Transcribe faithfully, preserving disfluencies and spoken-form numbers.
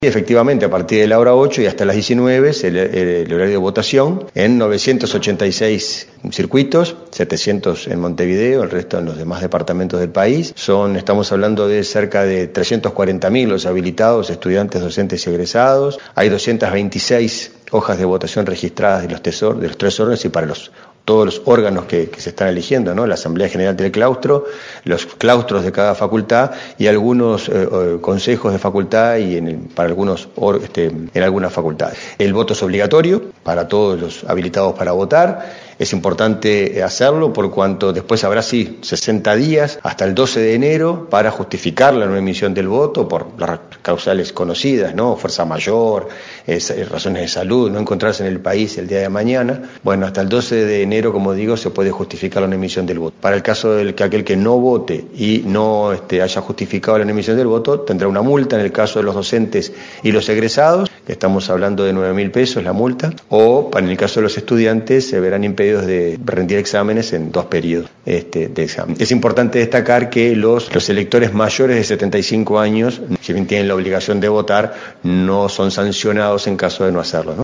Y efectivamente, a partir de la hora ocho y hasta las diecinueve es el, el, el horario de votación en novecientos ochenta y seis circuitos, setecientos en Montevideo, el resto en los demás departamentos del país. Son, estamos hablando de cerca de trescientos cuarenta mil los habilitados, estudiantes, docentes y egresados. Hay doscientas veintiséis hojas de votación registradas de los, tesor, de los tres órganos y para los todos los órganos que, que se están eligiendo, ¿no? La Asamblea General del Claustro, los claustros de cada facultad y algunos eh, consejos de facultad y en el, para algunos or, este, en algunas facultades. El voto es obligatorio para todos los habilitados para votar. Es importante hacerlo por cuanto después habrá sí sesenta días hasta el doce de enero para justificar la no emisión del voto por las causales conocidas, ¿no? Fuerza mayor, es, razones de salud, no encontrarse en el país el día de mañana. Bueno, hasta el doce de enero, como digo, se puede justificar la no emisión del voto. Para el caso de que aquel que no vote y no este, haya justificado la no emisión del voto, tendrá una multa en el caso de los docentes y los egresados, que estamos hablando de nueve mil pesos la multa, o en el caso de los estudiantes se verán impedidos de rendir exámenes en dos periodos este, de examen. Es importante destacar que los, los electores mayores de setenta y cinco años, si bien tienen la obligación de votar, no son sancionados en caso de no hacerlo, ¿no?